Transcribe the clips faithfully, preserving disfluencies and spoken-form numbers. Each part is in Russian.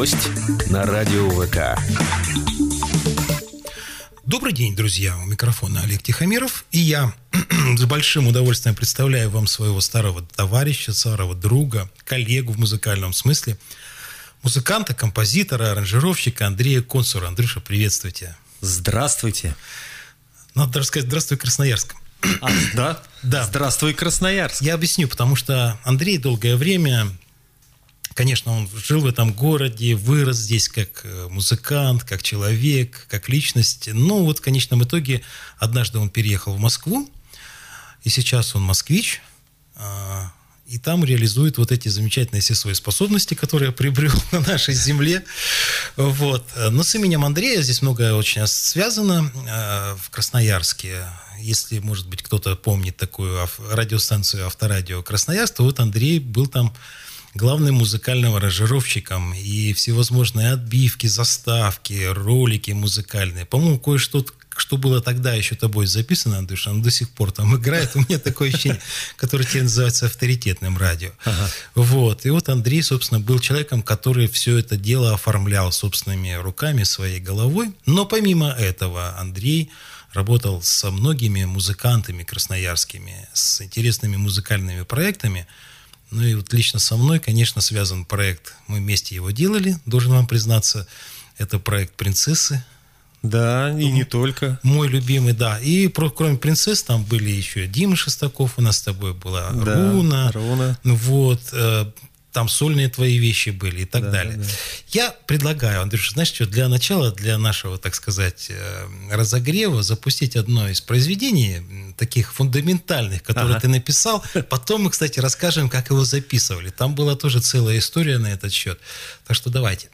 Гость на радио ВК. Добрый день, друзья. У микрофона Олег Тихомиров. И я с большим удовольствием представляю вам своего старого товарища, старого друга, коллегу в музыкальном смысле, музыканта, композитора, аранжировщика Андрея Консура. Андрюша, приветствуйте. Здравствуйте. Надо даже сказать «Здравствуй, Красноярск». А, да? Да. Здравствуй, Красноярск. Я объясню, потому что Андрей долгое время, конечно, он жил в этом городе, вырос здесь как музыкант, как человек, как личность. Но вот в конечном итоге однажды он переехал в Москву, и сейчас он москвич, и там реализует вот эти замечательные все свои способности, которые приобрел на нашей земле. Вот. Но с именем Андрея здесь многое очень связано в Красноярске. Если, может быть, кто-то помнит такую радиостанцию «Авторадио Красноярск», то вот Андрей был там главным музыкальным аранжировщиком, и всевозможные отбивки, заставки, ролики музыкальные. По-моему, кое-что, что было тогда еще тобой записано, Андрюша, оно до сих пор там играет. У меня такое ощущение, которое теперь называется авторитетным радио. Ага. Вот. И вот Андрей, собственно, был человеком, который все это дело оформлял собственными руками, своей головой. Но помимо этого Андрей работал со многими музыкантами красноярскими, с интересными музыкальными проектами. Ну и вот лично со мной, конечно, связан проект. Мы вместе его делали, должен вам признаться. Это проект «Принцессы». Да, и не только. Мой любимый, да. И про, кроме «Принцесс» там были еще Дима Шестаков, у нас с тобой была, да, Руна. Руна. Вот. Э, там сольные твои вещи были и так да, далее. Да. Я предлагаю, Андрюша, знаешь что, для начала, для нашего, так сказать, разогрева запустить одно из произведений, таких фундаментальных, которые ага. ты написал. Потом мы, кстати, расскажем, как его записывали. Там была тоже целая история на этот счет. Так что давайте.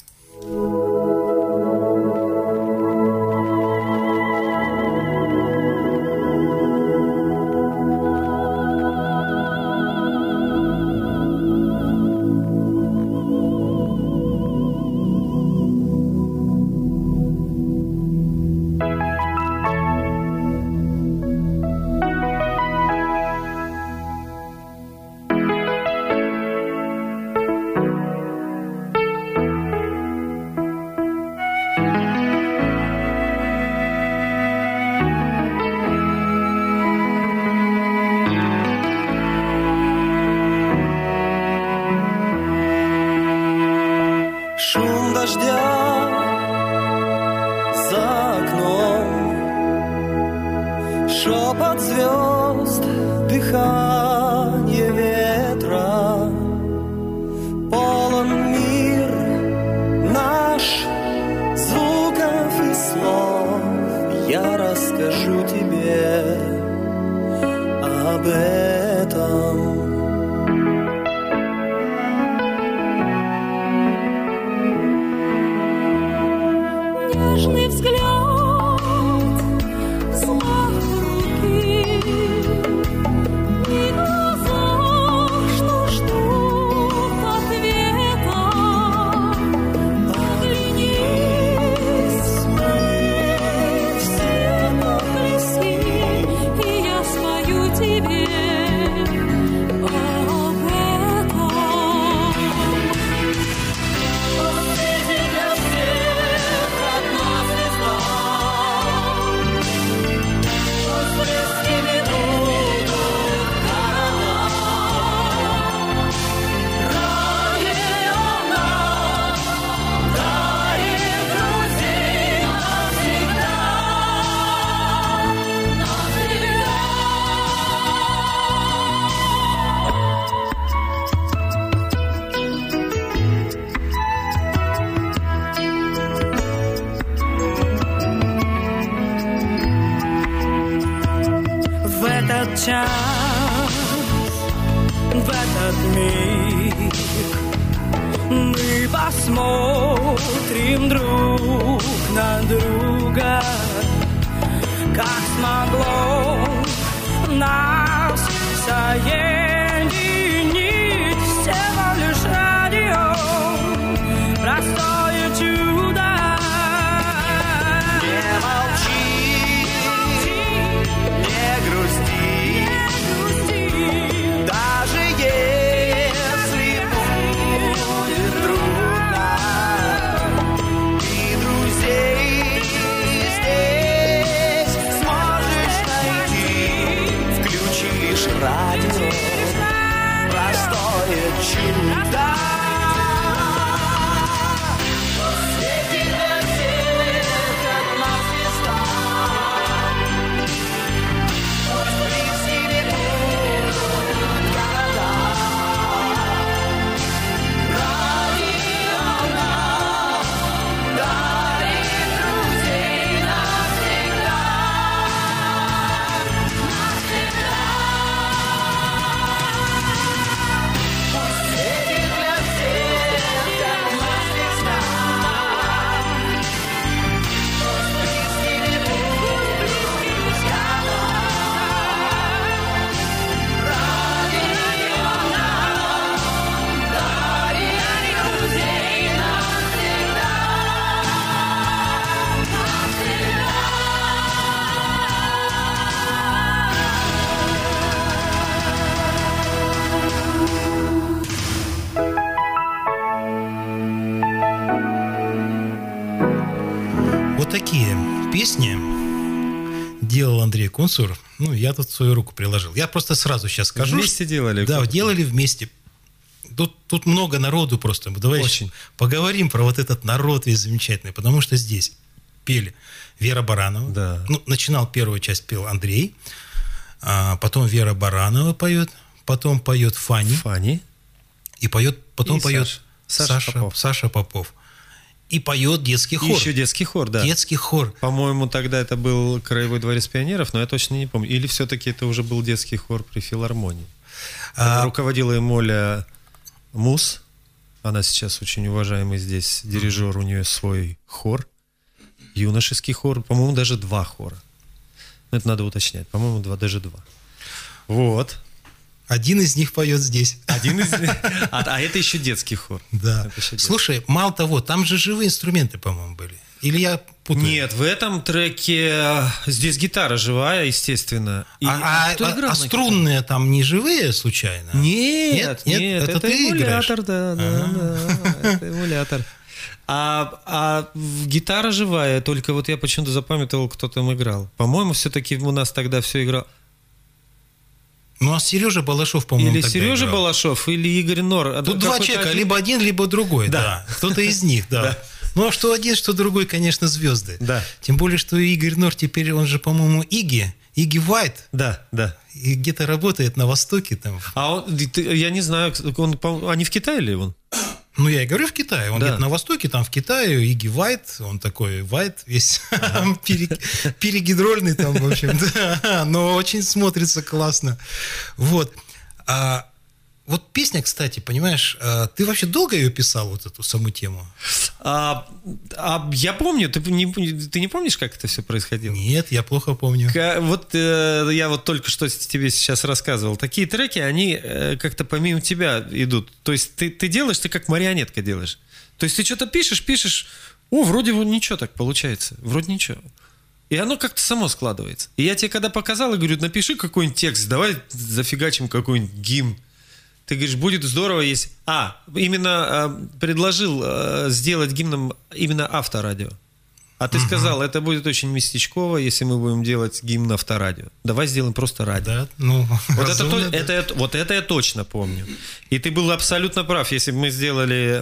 Час, в этот миг мы посмотрим друг на друга, как смогло нас соединить всего лишь радио, простое чудо. Не молчи, не грусти, даже если будет трудно. делал Андрей Кунцур, ну, я тут свою руку приложил. Я просто сразу сейчас скажу. Вместе делали? Да, как-то? делали вместе. Тут, тут много народу просто. Давай Очень. поговорим про вот этот народ весь замечательный, потому что здесь пели Вера Баранова. Да. Ну, начинал первую часть, пел Андрей, а потом Вера Баранова поет, потом поет Фанни. Фанни. И поет, потом И поет Саша. Саша Саша, Попов. Саша Попов. И поет детский И хор. еще детский хор, да. Детский хор. По-моему, тогда это был Краевой дворец пионеров, но я точно не помню. Или все-таки это уже был детский хор при филармонии. А, Руководила им Оля Мус. Она сейчас очень уважаемый здесь дирижер. У нее свой хор. Юношеский хор. По-моему, даже два хора. Но это надо уточнять. По-моему, два, даже два. Вот. Один из них поет здесь. Один из... А, а это еще детский хор. Да. Это еще детский. Слушай, мало того, там же живые инструменты, по-моему, были. Или я путаю? Нет, в этом треке здесь гитара живая, естественно. И- А, а- кто а- играл а на струнные там не живые, случайно? Нет, Нет, нет, нет, это это, ты эмулятор, да, да, да, это эмулятор. А, а гитара живая, только вот я почему-то запамятовал, кто там играл. По-моему, все-таки у нас тогда все играл. Ну, а Сережа Балашов, по-моему, Или тогда Сережа играл. Балашов, или Игорь Нор. Тут два Какой-то человека, один- либо один, либо другой, Да. да. Кто-то из них, да. Ну, а что один, что другой, конечно, звезды. Да. Тем более, что Игорь Нор теперь, он же, по-моему, Иги, Иги Вайт, Да, да. и где-то работает на Востоке там. А он, ты- я не знаю, он, по- они в Китае или он? Ну, я и говорю, в Китае. Он Да. где-то на Востоке, там в Китае, Иги Вайт, он такой Вайт весь пере- перегидрольный там, в общем, да, но очень смотрится классно. Вот. А вот песня, кстати, понимаешь, а ты вообще долго ее писал, вот эту саму тему? А, а я помню, ты не, ты не помнишь, как это все происходило? Нет, я плохо помню. Ка- Вот э, я вот только что тебе сейчас рассказывал. Такие треки, они э, как-то помимо тебя идут. То есть ты, ты делаешь, ты как марионетка делаешь. То есть ты что-то пишешь, пишешь, о, вроде вот ничего так получается, вроде ничего. И оно как-то само складывается. И я тебе когда показал, я говорю, напиши какой-нибудь текст, давай зафигачим какой-нибудь гимн. Ты говоришь, будет здорово, если... А, именно э, предложил э, сделать гимном именно авторадио. А ты сказал, это будет очень местечково, если мы будем делать гимн авторадио. Давай сделаем просто радио. Да, ну, Вот, это, разумно, то- да. это, я- вот это я точно помню. И ты был абсолютно прав. Если бы мы сделали...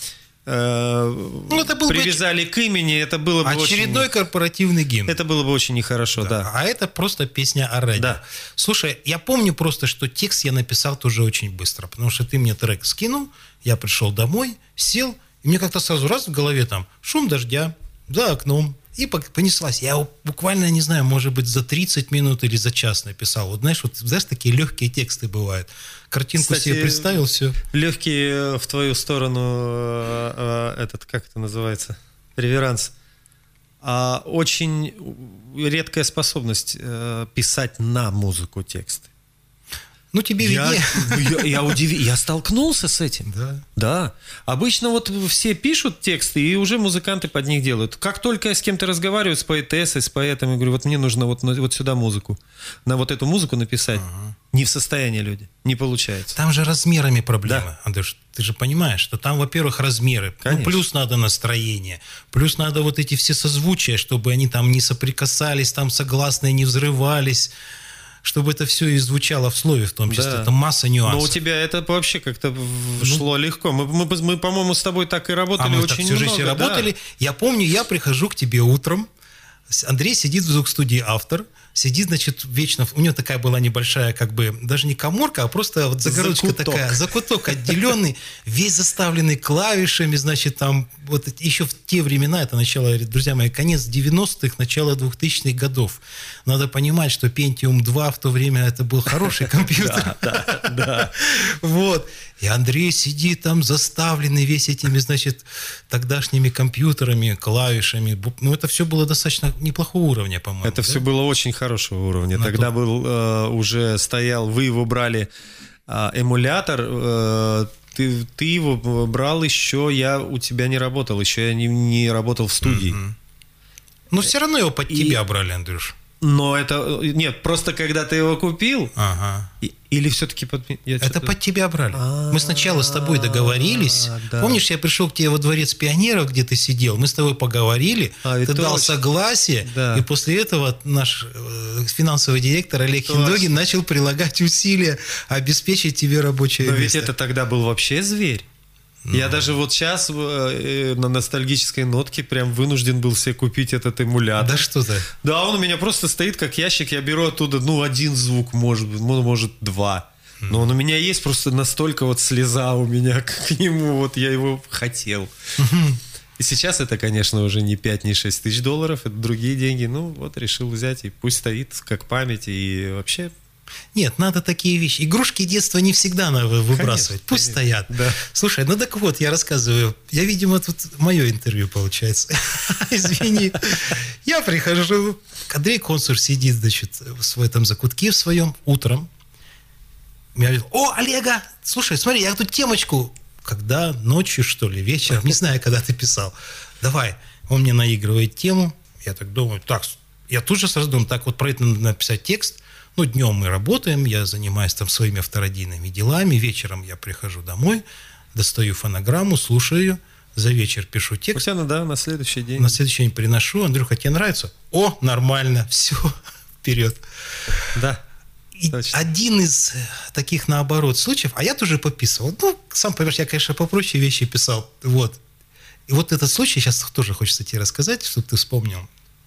э, Ну, это был бы привязали к имени, это было бы очередной очень... корпоративный гимн. Это было бы очень нехорошо, да. А это просто песня о радио. Да. Слушай, я помню просто, что текст я написал тоже очень быстро, потому что ты мне трек скинул, я пришел домой, сел, и мне как-то сразу раз в голове там шум дождя за окном, и пок- понеслась. Я его буквально, не знаю, может быть, за тридцать минут или за час написал. Вот знаешь, вот знаешь, такие легкие тексты бывают. Картинку Кстати, себе представил, все. Легкий э, в твою сторону э, э, этот, как это называется, реверанс. А, очень редкая способность э, писать на музыку тексты. Ну, тебе Я, виднее. я, я, удив- я столкнулся с этим. Да. Да. Обычно вот все пишут тексты, и уже музыканты под них делают. Как только я с кем-то разговариваю, с поэтессой, с поэтом, я говорю, вот мне нужно вот, на- вот сюда музыку. На вот эту музыку написать. Не в состоянии люди. Не получается. Там же размерами проблема, Да. Андрюш. Ты же понимаешь, что там, во-первых, размеры. Ну, Конечно. плюс надо настроение. Плюс надо вот эти все созвучия, чтобы они там не соприкасались, там согласные не взрывались. Чтобы это все и звучало в слове, в том числе. Да. Это масса нюансов. Но у тебя это вообще как-то в- шло легко. Мы, мы, мы, по-моему, с тобой так и А работали мы очень так всю жизнь много. все да. работали. Я помню, я прихожу к тебе утром. С- Андрей сидит в звук-студии «Автор». Сидит, значит, вечно... У него такая была небольшая, как бы, даже не каморка, а просто вот загородочка Закуток. такая. Закуток отделенный, весь заставленный клавишами, значит, там... Вот еще в те времена, это начало, говорит, друзья мои, конец девяностых, начало двухтысячных годов. Надо понимать, что Pentium два в то время это был хороший компьютер. Да, да. Вот. И Андрей сидит там заставленный весь этими, значит, тогдашними компьютерами, клавишами. Бу- Ну, это все было достаточно неплохого уровня, по-моему. Это да? все было очень хорошего уровня. На Тогда то- был э, уже стоял, вы его брали э, эмулятор, э, ты, ты его брал еще, я у тебя не работал, еще я не, не работал в студии. Но все равно его под И- тебя брали, Андрюш. Но это... Нет, просто когда ты его купил... Ага. и- Или все-таки... Под... я Это что-то- под тебя брали. Мы сначала с тобой договорились. да. Помнишь, я пришел к тебе во дворец пионеров, где ты сидел. Мы с тобой поговорили. А, ведь ты дал точно. согласие. Да. И после этого наш э, финансовый директор Олег Точно. Хиндогин начал прилагать усилия обеспечить тебе рабочее Но место. ведь это тогда был вообще зверь. Я даже вот сейчас э, на ностальгической нотке прям вынужден был себе купить этот эмулятор. Да что ты? Да, он у меня просто стоит как ящик, я беру оттуда, ну, один звук, может быть, ну, может, два. Но он у меня есть, просто настолько вот слеза у меня к нему, вот я его хотел. И сейчас это, конечно, уже не пять, не шесть тысяч долларов, это другие деньги. Ну, вот решил взять, и пусть стоит как память, и вообще... Нет, надо такие вещи. Игрушки детства не всегда надо выбрасывать. Конечно, Пусть конечно. стоят. Да. Слушай, ну так вот, я рассказываю. Я, видимо, тут мое интервью получается. Извини. Я прихожу. Андрей Консур сидит, значит, в этом закутке в своем утром. Я говорю: о, Олега, слушай, смотри, я тут темочку. Когда? Ночью, что ли? Вечером? Не знаю, когда ты писал. Давай. Он мне наигрывает тему. Я так думаю, так, я тут же сразу думаю, так вот про это надо написать текст. Ну, днем мы работаем, я занимаюсь там своими авторадийными делами, вечером я прихожу домой, достаю фонограмму, слушаю ее, за вечер пишу текст, Пусть она, да, на следующий день. на следующий день приношу: Андрюха, тебе нравится? О, нормально, все, вперед. Да. И Точно. один из таких, наоборот, случаев, а я тоже пописывал. Ну, сам понимаешь, я, конечно, попроще вещи писал. Вот. И вот этот случай, сейчас тоже хочется тебе рассказать, чтобы ты вспомнил.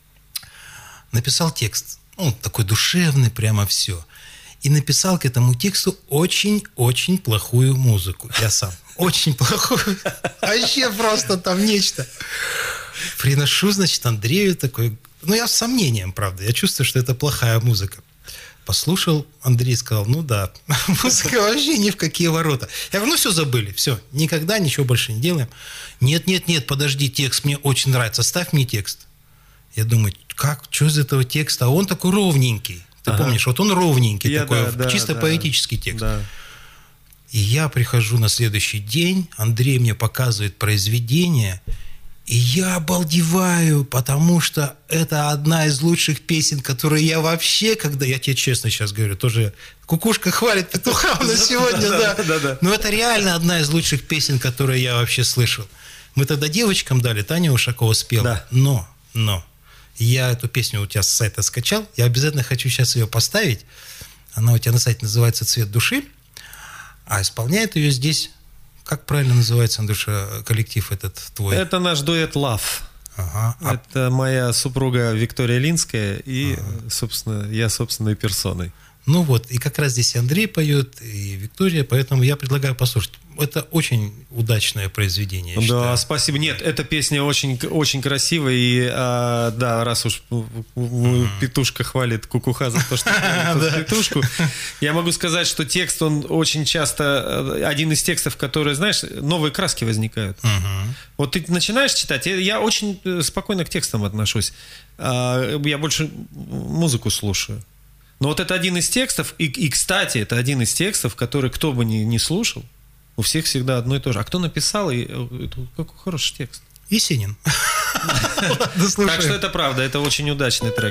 Написал текст. Ну, такой душевный, прямо все. И написал к этому тексту очень-очень плохую музыку. Я сам. Очень плохую. Вообще просто там нечто. Приношу, значит, Андрею такой... Ну, я с сомнением, правда. Я чувствую, что это плохая музыка. Послушал, Андрей сказал: ну да, музыка вообще ни в какие ворота. Я говорю: ну все, забыли, все, никогда ничего больше не делаем. Нет, нет, нет, подожди, текст мне очень нравится, ставь мне текст. Я думаю, как, что из этого текста? А он такой ровненький. Ты Ага. помнишь, вот он ровненький, Я, такой, да, да, чисто да. поэтический текст. Да. И я прихожу на следующий день, Андрей мне показывает произведение, и я обалдеваю, потому что это одна из лучших песен, которые я вообще, когда, я тебе честно сейчас говорю, тоже кукушка хвалит петуха на сегодня, да. Да, да. Но это реально одна из лучших песен, которые я вообще слышал. Мы тогда девочкам дали, Таня Ушакова спела. Да. Но, но, я эту песню у тебя с сайта скачал, я обязательно хочу сейчас ее поставить. Она у тебя на сайте называется «Цвет души», а исполняет ее здесь, как правильно называется, Андрюша, коллектив этот твой? Это наш дуэт «Love». Ага. А Это моя супруга Виктория Линская и, собственно, я собственной персоной. Ну вот, и как раз здесь и Андрей поет, и Виктория, поэтому я предлагаю послушать. Это очень удачное произведение, я Да, считаю. спасибо. Нет, эта песня очень, очень красивая, и а, да, раз уж mm-hmm. петушка хвалит кукуха за то, что хвалит петушку, я могу сказать, что текст, он очень часто, один из текстов, которые, знаешь, новые краски возникают. Вот ты начинаешь читать, я очень спокойно к текстам отношусь, я больше музыку слушаю. Но вот это один из текстов, и, и кстати, это один из текстов, который кто бы ни, ни слушал, у всех всегда одно и то же. А кто написал, и, это, какой хороший текст. Есенин. Так что это правда, это очень удачный трек.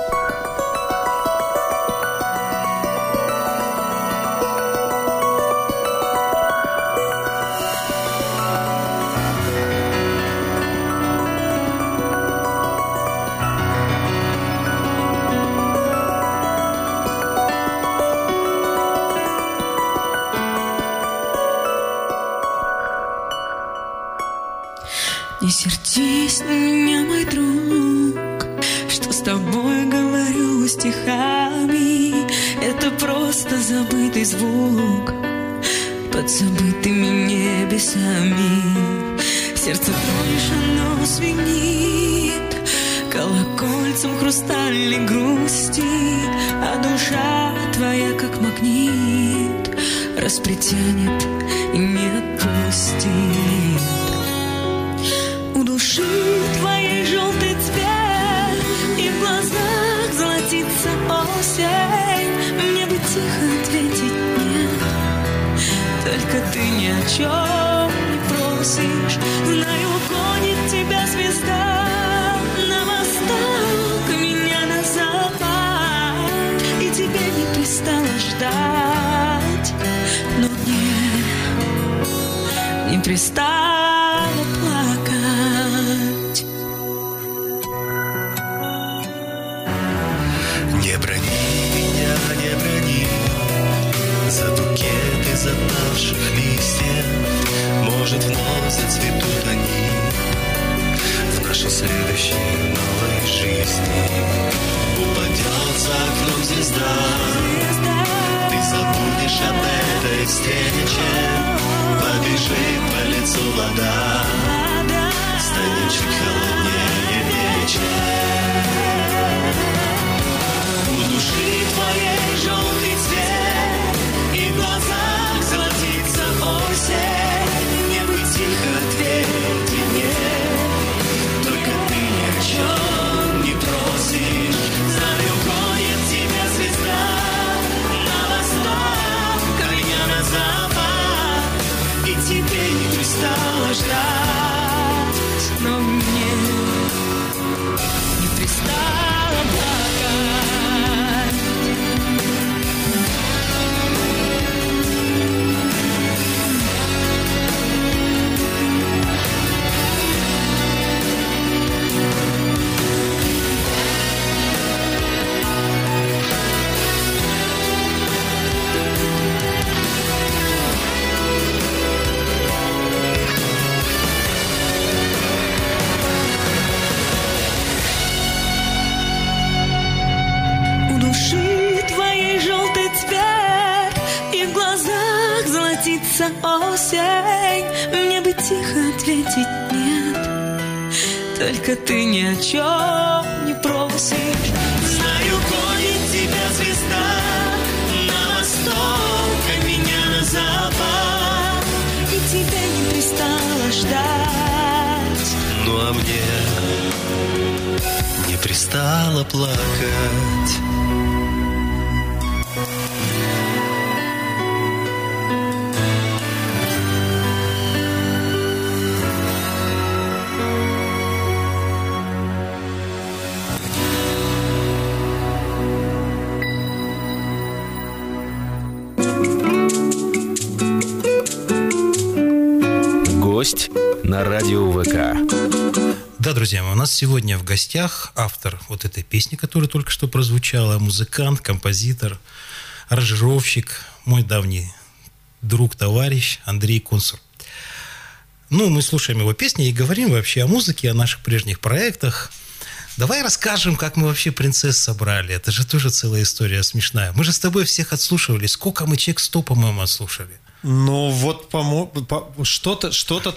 Не сердись на меня, мой друг, что с тобой говорю стихами. Это просто забытый звук под забытыми небесами. Сердце тронешь, оно звенит колокольцем хрустальной грусти, а душа твоя, как магнит, распритянет и не отпустит. У души твоей желтый цвет, и в глазах золотится осень. Мне бы тихо ответить нет, только ты ни о чем не просишь. Знаю, гонит тебя звезда на восток, меня на запад. пристала плакать. Не брони меня, не брони за букет из опавших листьев. Может, вновь зацветут они в нашей следующей новой жизни. Упадет за окном звезда, ты забудешь об этой встрече. Побежит по лицу вода, станет чуть холоднее вечер. У души твоей желтый цвет, и в глазах золотится осень. Небо тихо ответь мне, только ты ни о чем не просишь. Знаю, гонит тебя звезда на восток, а меня на запад, и тебе не пристало ждать, но мне не пристало плакать. У души твоей желтый цвет, и в глазах золотится осень. Мне бы тихо ответить нет, только ты ни о чем не просишь. Знаю, гонит тебя звезда на восток, а меня на запад, и тебе не пристало ждать. Ну а мне не пристало плакать. Гость на радио ВК. Да, друзья мои, у нас сегодня в гостях автор вот этой песни, которая только что прозвучала, музыкант, композитор, аранжировщик, мой давний друг, товарищ Андрей Кунцур. Ну, мы слушаем его песни и говорим вообще о музыке, о наших прежних проектах. Давай расскажем, как мы вообще «Принцесс» собрали. Это же тоже целая история смешная. Мы же с тобой всех отслушивали. Сколько мы «Чек сто», по-моему, отслушали? Ну, вот по- по- что-то, что-то...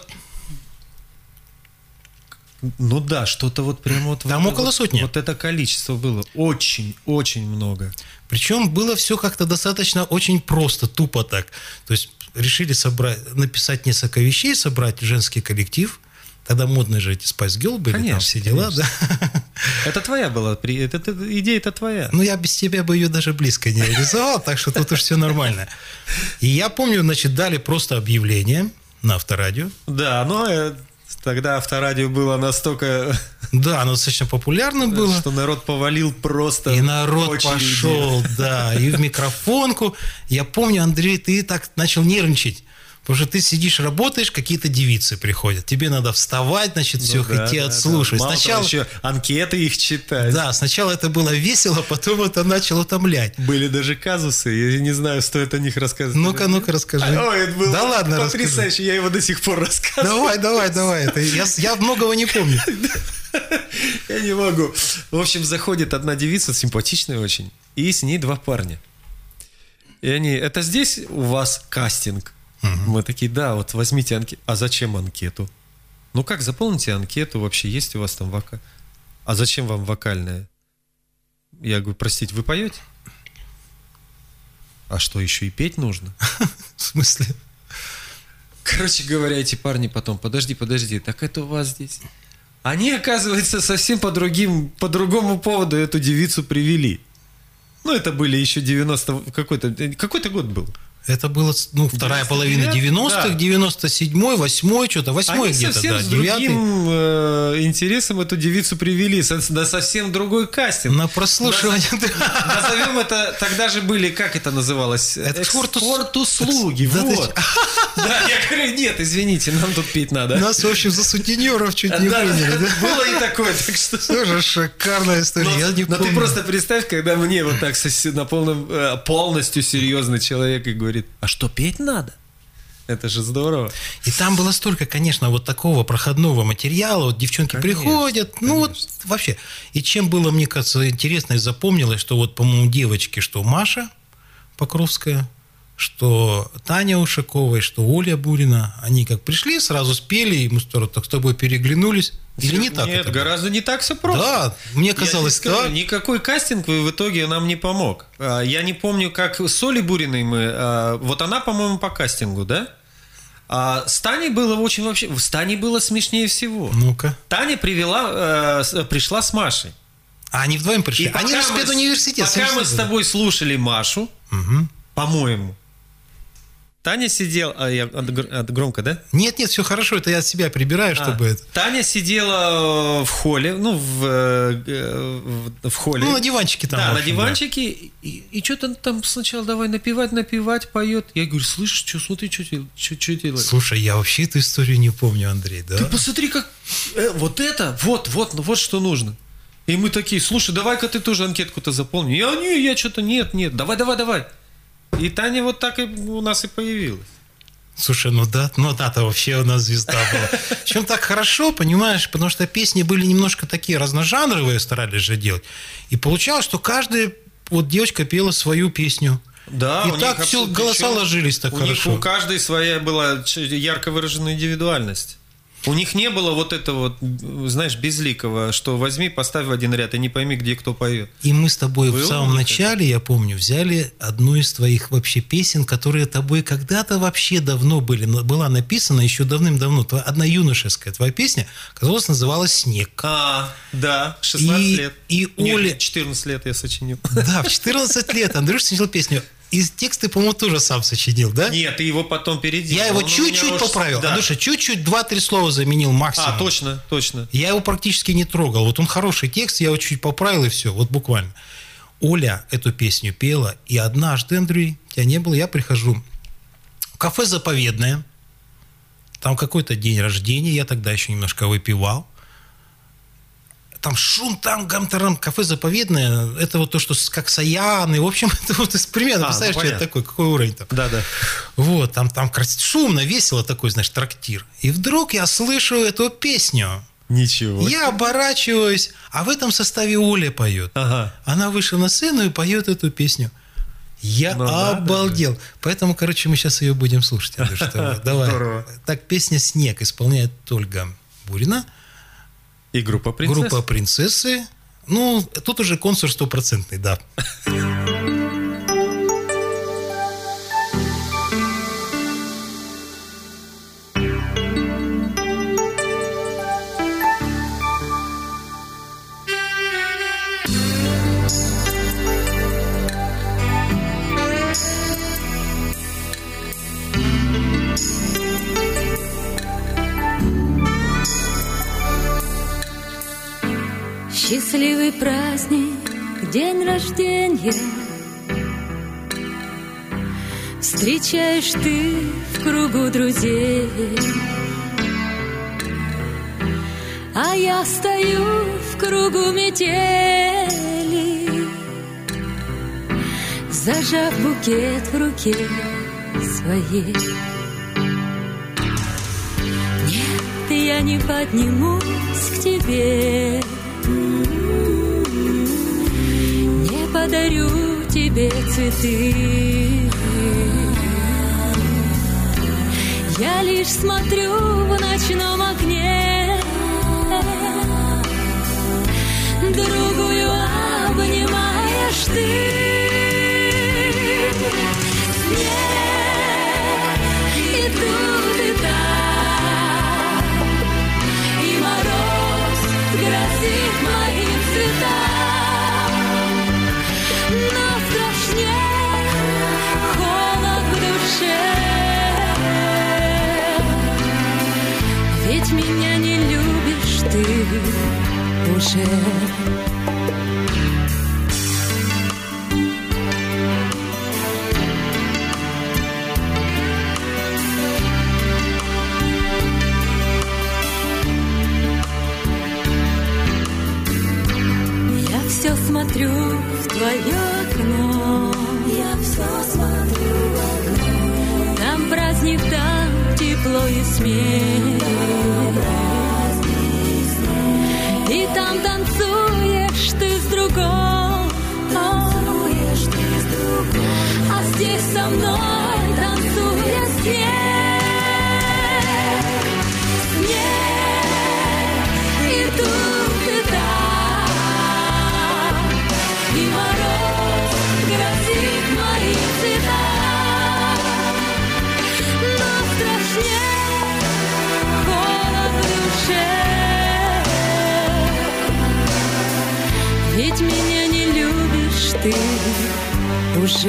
Ну да, что-то вот прямо вот... Там вот, около вот, сотни. Вот это количество было. Очень, очень много. Причем было все как-то достаточно очень просто, тупо так. То есть решили собрать, написать несколько вещей, собрать женский коллектив. Тогда модные же эти Spice Girl были, Конечно, там все дела, конечно. да. Это твоя была, при- это, это- идея-то твоя. Ну, я без тебя бы ее даже близко не реализовал, так что тут уж все нормально. И я помню, значит, дали просто объявление на Авторадио. Да, но э, тогда Авторадио было настолько... Да, оно достаточно популярно было. Что народ повалил просто. И народ очереди. пошел, да, и в микрофонку. Я помню, Андрей, ты так начал нервничать. Потому что ты сидишь, работаешь, какие-то девицы приходят. Тебе надо вставать, значит, Ну все да, идти да, отслушивать. да. Мало Сначала, того, еще анкеты их читать. да, сначала это было весело, потом это начало утомлять. Были даже казусы, я не знаю, стоит о них рассказывать. Ну-ка, ну-ка, расскажи. Ой, это было Да ладно, потрясающе, я его до сих пор рассказываю. Давай, давай, давай. Это, я, я многого не помню. Я не могу. В общем, заходит одна девица, симпатичная очень, и с ней два парня. И они, это здесь у вас кастинг? Мы такие, да, вот возьмите анкету. А зачем анкету? Ну как, заполните анкету, вообще есть у вас там вокал? А зачем вам вокальная? Я говорю, простите, вы поете? А что, еще и петь нужно? В смысле? Короче говоря, эти парни потом, подожди, подожди, так это у вас здесь? Они, оказывается, совсем по другим, по другому поводу эту девицу привели. Ну, это были еще девяносто... Какой-то, какой-то год был. Это было, ну, вторая половина девяностых, да. девяносто седьмой, восьмой, что-то, восьмой Они где-то, совсем да, с девятый. другим э, интересом эту девицу привели, со- на совсем другой кастинг. На прослушивание. Наз- Назовем это, тогда же были, как это называлось? Экспорт ус- Экспорт-услуги, Да, вот. ты- Да, я говорю, нет, извините, нам тут петь надо. Нас, в общем, за сутенеров чуть не Да, приняли. да? было и такое, так что... Тоже шикарная история. Но, Я не но ты помню. просто представь, когда мне вот так со- на полном, э, полностью серьезный человек и говорит, а что, петь надо? Это же здорово. И там было столько, конечно, вот такого проходного материала. Вот девчонки Конечно, приходят, ну вот вообще. И чем было, мне кажется, интересно и запомнилось, что вот, по-моему, девочки, что Маша Покровская, что Таня Ушакова, что Оля Бурина, они как пришли, сразу спели, и мы с так с тобой переглянулись. Или не так Нет, это было? гораздо не так все просто. Да, мне Я тебе казалось, скажу, да. никакой кастинг в итоге нам не помог. А, Я не помню, как с Олей Буриной мы... а, Вот она, по-моему, по кастингу, да? А с Таней было очень вообще... С Таней было смешнее всего. Ну-ка. Таня привела, э, с- пришла с Машей. А они вдвоем пришли. И Они пока же мы с- спецуниверситет. Пока мы с совместили. тобой слушали Машу, Мгм. по-моему, Таня сидела... А я от- от- громко, да? Нет, нет, все хорошо, это я от себя прибираю, чтобы А, это. Таня сидела в холле, ну, в, э, э, в, в холле. Ну, на диванчике там. Да, в на общем, диванчике. И, и что-то там сначала давай напевать, напевать, поет. Я говорю, слышишь, что, смотри, что, что, что да. делает? Слушай, я вообще эту историю не помню, Андрей, да? Ты посмотри, как... э, вот это, вот, вот, ну, вот что нужно. И мы такие, слушай, давай-ка ты тоже анкетку-то заполни. Я, не, я что-то, нет, нет, давай, давай, давай. И Таня вот так и у нас и появилась. Слушай, ну да, ну да-то вообще у нас звезда была. Причем так хорошо, понимаешь, потому что песни были немножко такие разножанровые, старались же делать. И получалось, что каждая вот девочка пела свою песню. Да, И у так них все абсолютно- голоса причем ложились так у хорошо. них у каждой своя была ч- ярко выраженная индивидуальность. У них не было вот этого, вот, знаешь, безликого, что возьми, поставь в один ряд и не пойми, где кто поет. И мы с тобой Было в самом вот начале, я помню, взяли одну из твоих вообще песен, которые тобой когда-то вообще давно были, но была написана еще давным-давно. Твоя- одна юношеская твоя песня, которая называлась «Снег». А, да, шестнадцать И- лет. и Нет, Оля- четырнадцать лет я сочинил. Да, в четырнадцать лет Андрюш сочинил песню. И текст ты, по-моему, тоже сам сочинил, да? Нет, ты его потом переделал. Я его Он у меня чуть-чуть уж- поправил. Да. Андрюша, чуть-чуть, два-три слова заменил максимум. А, точно, точно. Я его практически не трогал. Вот он хороший текст, я его чуть поправил, и все. Вот буквально. Оля эту песню пела, и однажды, Андрей, тебя не было, я прихожу в кафе «Заповедное». Там какой-то день рождения, я тогда еще немножко выпивал. Там шум, там гам-тарам, кафе «Заповедное». Это вот то, что с- как Саяны. В общем, это вот из примерно, А, представляешь, ну, что это понятно. такое, какой уровень там. Да, да. Вот, там, там крас- шумно, весело такой, знаешь, трактир. И вдруг я слышу эту песню. Ничего. Я оборачиваюсь, а в этом составе Оля поет. Ага. Она вышла на сцену и поет эту песню. Я Ну, надо обалдел. Поэтому, короче, мы сейчас ее будем слушать. Андрюш, с тобой. Давай. Здорово. Так, песня «Снег» исполняет Ольга Бурина. И группа «Принцесс». Группа «Принцессы». Ну, тут уже консул стопроцентный, да. Счастливый праздник, день рождения, встречаешь ты в кругу друзей, а я стою в кругу метели, зажав букет в руке своей. Нет, я не поднимусь к тебе, не подарю тебе цветы. Я лишь смотрю в ночном огне, другую обнимаешь ты. Снег и тут, и там, и мороз грозит моим цветам. Но страшнее холод в душе. уже. Я все смотрю в твое окно. Я все смотрю в окно. Там праздник, там тепло и смех. И там танцуешь ты с другом. Танцуешь ты с другом. А здесь со мной танцует снег. Снег и тут и там. И мороз грозит моим цветам. Но страшнее холод в душе. Ведь меня не любишь ты уже.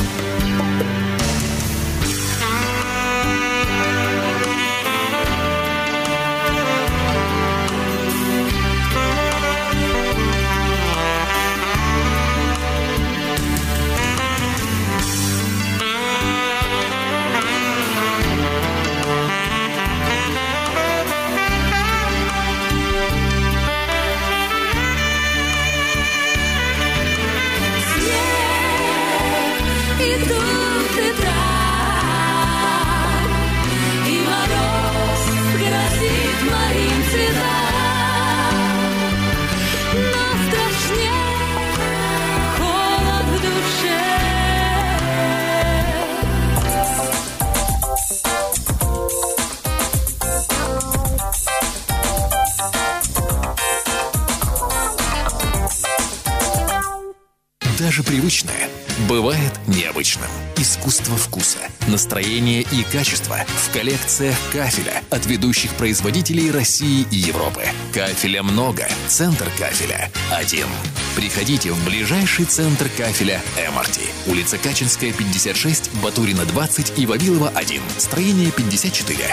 Даже привычное бывает необычным. Искусство вкуса, настроение и качество в коллекциях кафеля от ведущих производителей России и Европы. Кафеля много, центр кафеля один. Приходите в ближайший центр кафеля Эморти. Улица Качинская, пятьдесят шесть, Батурина двадцать и Вавилова один. Строение пятьдесят четыре.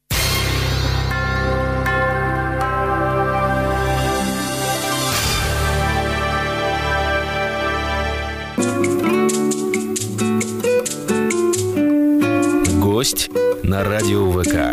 Гость на радио ВК.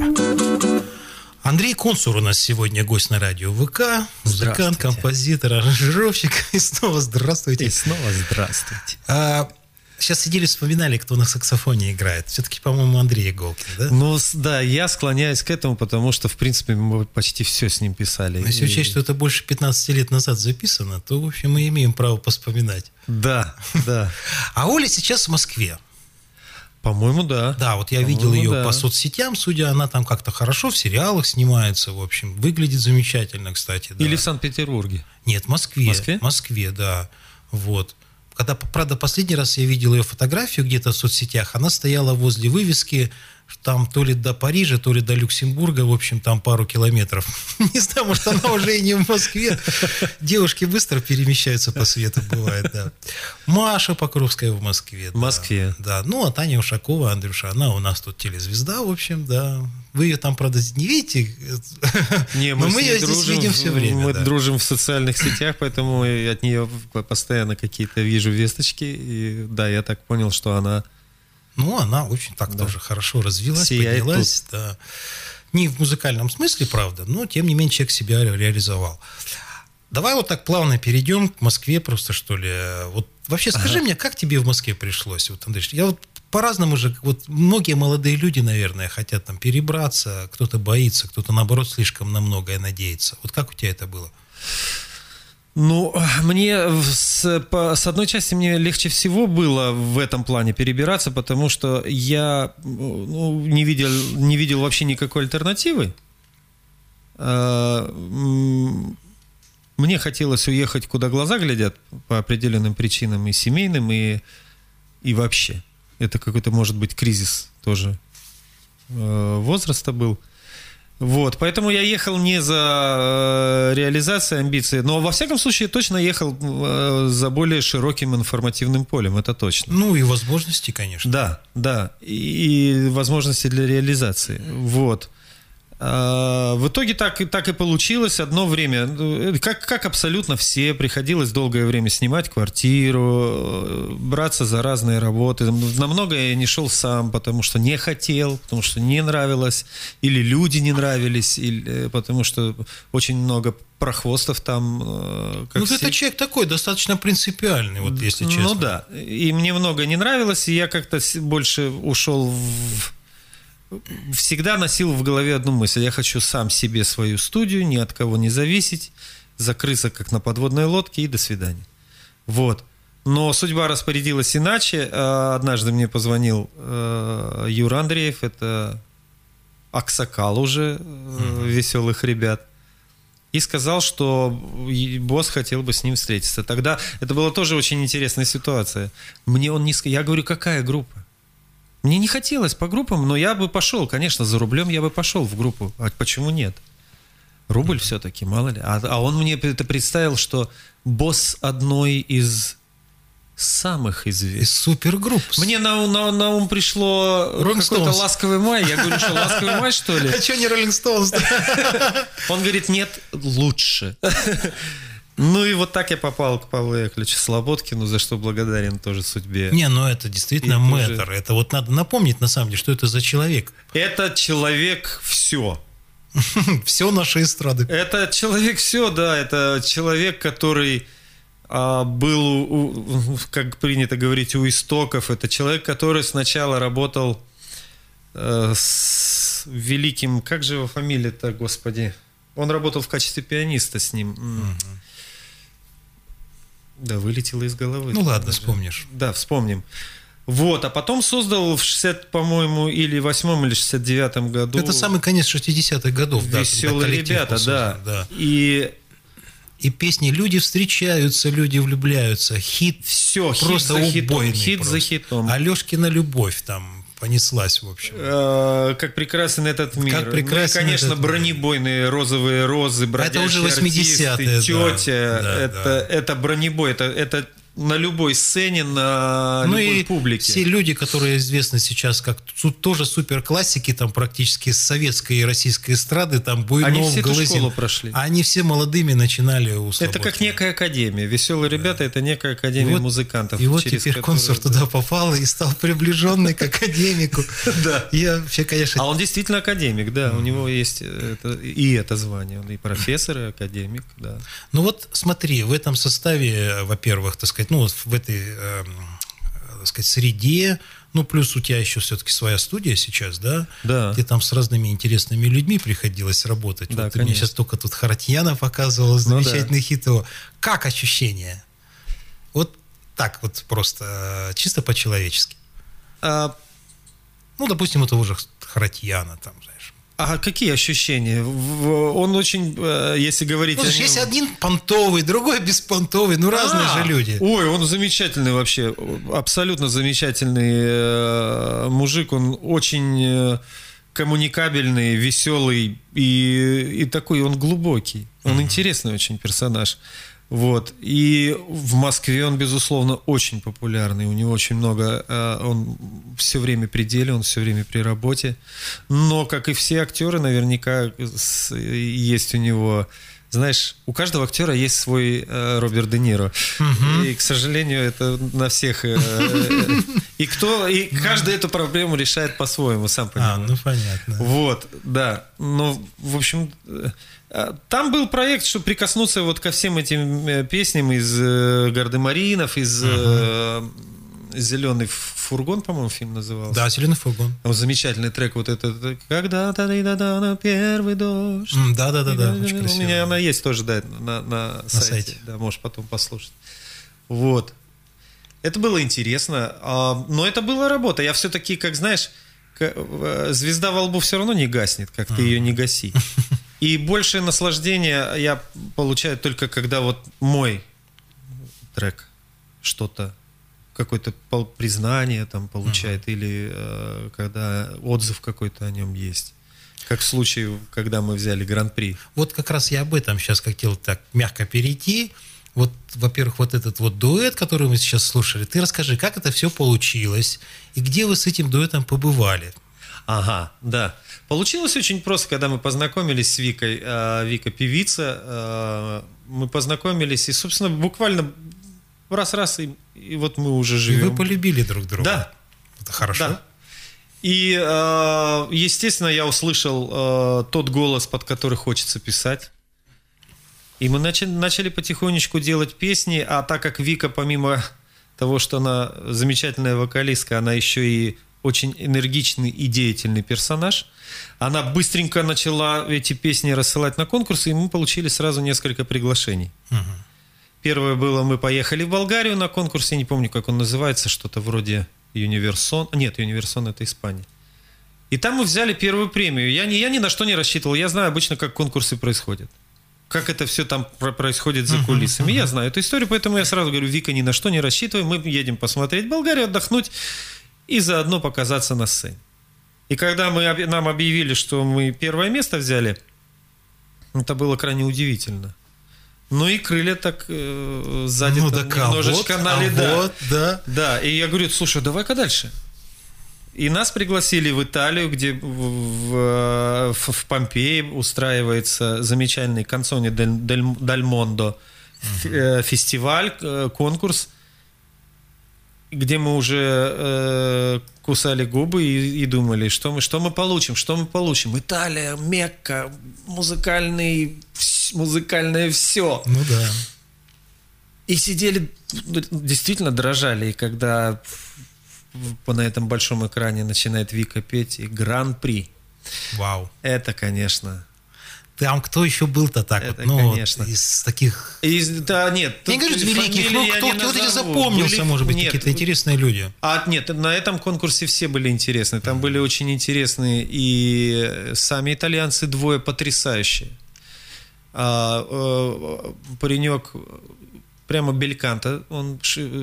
Андрей Консур у нас сегодня гость на радио ВК. Музыкант, композитор, аранжировщик. И снова здравствуйте. И снова здравствуйте. А, сейчас сидели, вспоминали, кто на саксофоне играет. Все-таки, по-моему, Андрей Иголкин, да? Ну, да, я склоняюсь к этому, потому что, в принципе, мы почти все с ним писали. Но если учесть, что это больше пятнадцати лет назад записано, то, в общем, мы имеем право поспоминать. Да, да. А Оля сейчас в Москве. По-моему, да. Да, вот я По-моему, видел ее да. по соцсетям, судя, она там как-то хорошо в сериалах снимается, в общем, выглядит замечательно, кстати. Да. Или в Санкт-Петербурге? Нет, в Москве. В Москве? В Москве, да. Вот. Когда, правда, последний раз я видел ее фотографию где-то в соцсетях, она стояла возле вывески, там то ли до Парижа, то ли до Люксембурга, в общем, там пару километров. Не знаю, может, она уже и не в Москве. Девушки быстро перемещаются по свету, бывает, да. Маша Покровская в Москве. В Москве. Да, ну, а Таня Ушакова, Андрюша, она у нас тут телезвезда, в общем, да. Вы ее там, правда, не видите, не, но мы, мы ее здесь дружим, видим все время. Мы да. дружим в социальных сетях, поэтому от нее постоянно какие-то вижу весточки. И да, я так понял, что она... Ну, она очень так да. тоже хорошо развилась, Сияет поднялась. Да. Не в музыкальном смысле, правда, но, тем не менее, человек себя реализовал. Давай вот так плавно перейдем к Москве просто, что ли. Вот вообще скажи ага. мне, как тебе в Москве пришлось? Вот, Андрей, я вот по-разному же, вот многие молодые люди, наверное, хотят там перебраться, кто-то боится, кто-то, наоборот, слишком на многое надеется. Вот как у тебя это было? Ну, мне с, по, с одной части мне легче всего было в этом плане перебираться, потому что я ну, не видел, не видел вообще никакой альтернативы. Мне хотелось уехать, куда глаза глядят, по определенным причинам, и семейным, и, и вообще. Это какой-то, может быть, кризис тоже возраста был. Вот, поэтому я ехал не за э, реализацией амбиций, но во всяком случае точно ехал э, за более широким информативным полем, это точно. Ну и возможности, конечно. Да, да, и, и возможности для реализации. Вот. В итоге так, так и получилось. Одно время, как, как абсолютно все, приходилось долгое время снимать квартиру, браться за разные работы. На многое я не шел сам, потому что не хотел, потому что не нравилось, или люди не нравились, или, потому что очень много прохвостов там. Как ну, все... это человек такой, достаточно принципиальный, вот если честно. Ну да, и мне много не нравилось, и я как-то больше ушел в... Всегда носил в голове одну мысль. Я хочу сам себе свою студию, ни от кого не зависеть, закрыться как на подводной лодке и до свидания. Вот. Но судьба распорядилась иначе. Однажды мне позвонил Юра Андреев, это аксакал уже mm-hmm. веселых ребят, и сказал, что босс хотел бы с ним встретиться. Тогда это была тоже очень интересная ситуация. Мне он не сказал. Я говорю, какая группа? Мне не хотелось по группам, но я бы пошел, конечно, за рублем я бы пошел в группу. А почему нет? Рубль все-таки, мало ли. А, а он мне это представил, что босс одной из самых известных. Из супергрупп. Мне на, на, на ум пришло Rolling какой-то Stones. «Ласковый май». Я говорю, что «Ласковый май», что ли? А что не Rolling Stones? Он говорит, нет, лучше. Ну и вот так я попал к Павлу Яковлевичу Слободкину, за что благодарен тоже судьбе. Не, ну это действительно И мэтр. тоже... Это вот надо напомнить, на самом деле, что это за человек. Это человек все. Все наши эстрады. Это человек все, да. Это человек, который а, был, у, как принято говорить, у истоков. Это человек, который сначала работал а, с великим... Как же его фамилия-то, господи? Он работал в качестве пианиста с ним. Угу. Да, вылетело из головы. Ну ладно, вспомнишь. Да, вспомним. Вот, а потом создал в шестидесятом, по-моему, или восьмом, или шестьдесят девятом году... Это самый конец шестидесятых годов. «Веселые да, ребята», да. да. И... И песни «Люди встречаются, люди влюбляются». Хит все, просто хит за хитом. убойный. Хит просто. за хитом. Алешкина любовь там понеслась, в общем. А, как прекрасен этот мир. Как прекрасен ну и, конечно, этот бронебойные мир. Розовые розы, бродячие это уже восьмидесятые, артисты, да, тетя. да, это, да. это бронебой. Это, это на любой сцене, на ну любой и публике. Все люди, которые известны сейчас как тоже суперклассики, там практически с советской и российской эстрады, там Буйнов, они все Голызин, эту школу прошли. Они все молодыми начинали у Это Слободкина. как некая академия. Веселые да. ребята — это некая академия и вот, музыкантов. И вот теперь консул туда попал и стал приближенный к академику. Да. Я вообще, конечно... А он действительно академик, да. У него есть и это звание. Он и профессор, и академик, да. Ну вот смотри, в этом составе, во-первых, так сказать, ну в этой, э, так сказать, среде, ну плюс у тебя еще все-таки своя студия сейчас, да? Да. Где там с разными интересными людьми приходилось работать. Да, вот ты мне сейчас только тут Харатьяна показывал, замечательный ну, да. хит его. Как ощущение? Вот так вот просто, чисто по-человечески. А... Ну, допустим, у того же Харатьяна там, знаешь. А какие ощущения? Он очень, если говорить... Ну, слушай, есть один понтовый, другой беспонтовый, ну, разные а, же люди. Ой, он замечательный вообще, абсолютно замечательный мужик, он очень коммуникабельный, веселый и, и такой, он глубокий, он mm-hmm. интересный очень персонаж. Вот. И в Москве он, безусловно, очень популярный. У него очень много... Он все время при деле, он все время при работе. Но, как и все актеры, наверняка есть у него... Знаешь, у каждого актера есть свой Роберт Де Ниро. Uh-huh. И, к сожалению, это на всех... И кто... И каждый эту проблему решает по-своему, сам понимаешь. А, ну понятно. Вот, да. Но, в общем... Там был проект, чтобы прикоснуться вот ко всем этим песням из «Гардемаринов», из uh-huh. «Зеленый фургон», по-моему, фильм назывался. Да, «Зеленый фургон». Вот замечательный трек вот этот «Когда-то да на первый дождь». Да-да-да, очень красиво. У меня она есть тоже, да, на, на, на сайте. сайте. Да, можешь потом послушать. Вот. Это было интересно, но это была работа. Я все-таки, как знаешь, звезда во лбу все равно не гаснет, как ты ее не гаси. И большее наслаждение я получаю только когда вот мой трек что-то, какое-то признание там получает, uh-huh. или э, когда отзыв какой-то о нем есть. Как в случае, когда мы взяли гран-при. Вот как раз я об этом сейчас хотел так мягко перейти. Вот, во-первых, вот этот вот дуэт, который мы сейчас слушали, ты расскажи, как это все получилось, и где вы с этим дуэтом побывали? Ага, да. Получилось очень просто, когда мы познакомились с Викой. Э, Вика певица. Э, мы познакомились, и, собственно, буквально раз-раз, и, и вот мы уже живем. И вы полюбили друг друга. Да. Это хорошо. Да. И, э, естественно, я услышал э, тот голос, под который хочется писать. И мы начали, начали потихонечку делать песни. А так как Вика, помимо того, что она замечательная вокалистка, она еще и очень энергичный и деятельный персонаж, она быстренько начала эти песни рассылать на конкурсы, и мы получили сразу несколько приглашений. Угу. Первое было, мы поехали в Болгарию на конкурс, я не помню, как он называется, что-то вроде Юниверсон. Нет, Юниверсон — это Испания. И там мы взяли первую премию. Я ни, я ни на что не рассчитывал. Я знаю обычно, как конкурсы происходят. Как это все там происходит за кулисами. Uh-huh, uh-huh. Я знаю эту историю, поэтому я сразу говорю: Вика, ни на что не рассчитывай. Мы едем посмотреть Болгарию, отдохнуть и заодно показаться на сцене. И когда мы, нам объявили, что мы первое место взяли, это было крайне удивительно. Ну и крылья так э, сзади ну, там так, немножечко а вот, нали, а да. Вот, да. Да, и я говорю: слушай, давай-ка дальше. И нас пригласили в Италию, где в, в, в Помпеи устраивается замечательный Канцоне дель, дель, дель Мондо uh-huh. фестиваль, конкурс, где мы уже э, кусали губы и, и думали, что мы, что мы получим, что мы получим. Италия, Мекка, музыкальный, музыкальное все. Ну да. И сидели, действительно дрожали, и когда на этом большом экране начинает Вика петь, и Гран-при. Вау. Это, конечно. Там кто еще был-то так Это, вот? Ну, конечно. Вот, из таких... Из, да, нет. Я не говорю, из великих, но кто, кто вот эти запомнился, были, может быть, нет, какие-то интересные люди. А нет, на этом конкурсе все были интересны. Там mm-hmm. были очень интересные и сами итальянцы двое потрясающие. А, а, паренек прямо бельканто, он